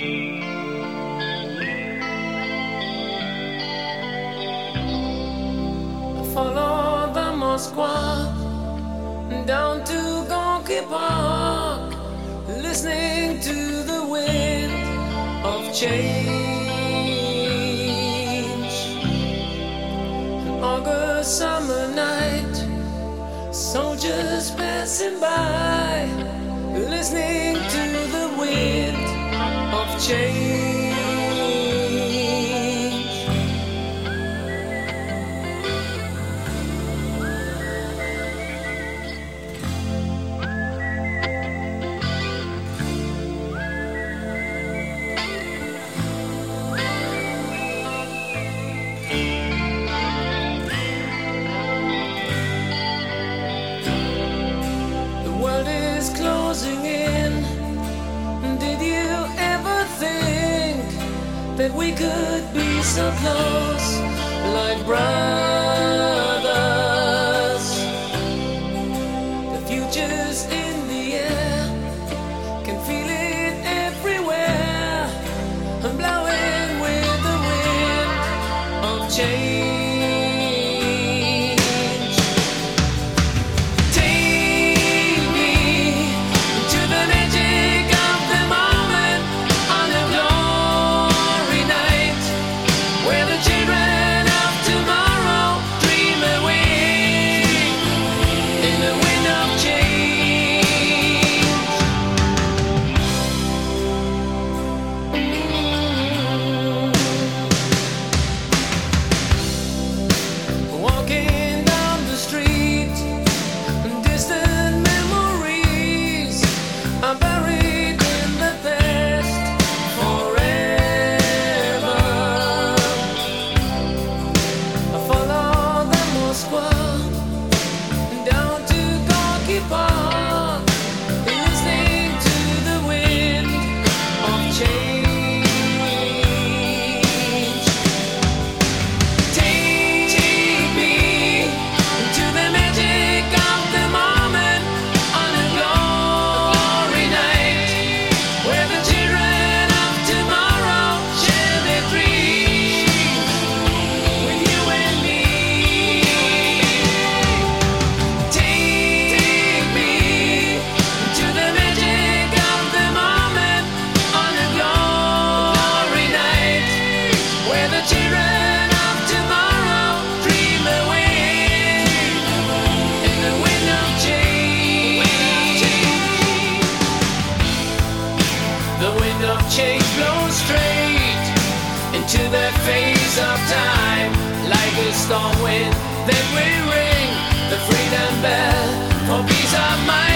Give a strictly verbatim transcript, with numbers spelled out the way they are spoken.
Follow the Moskva down to Gorky Park, listening to the wind of change. An August summer night, soldiers passing by, listening to the wind of change. Closing in. Did you ever think that we could be so close, like brothers? The future's in the air, can feel it everywhere. I'm blowing with the wind of change. Change blows straight into that phase of time, like a storm wind that will ring the freedom bell for peace of mind.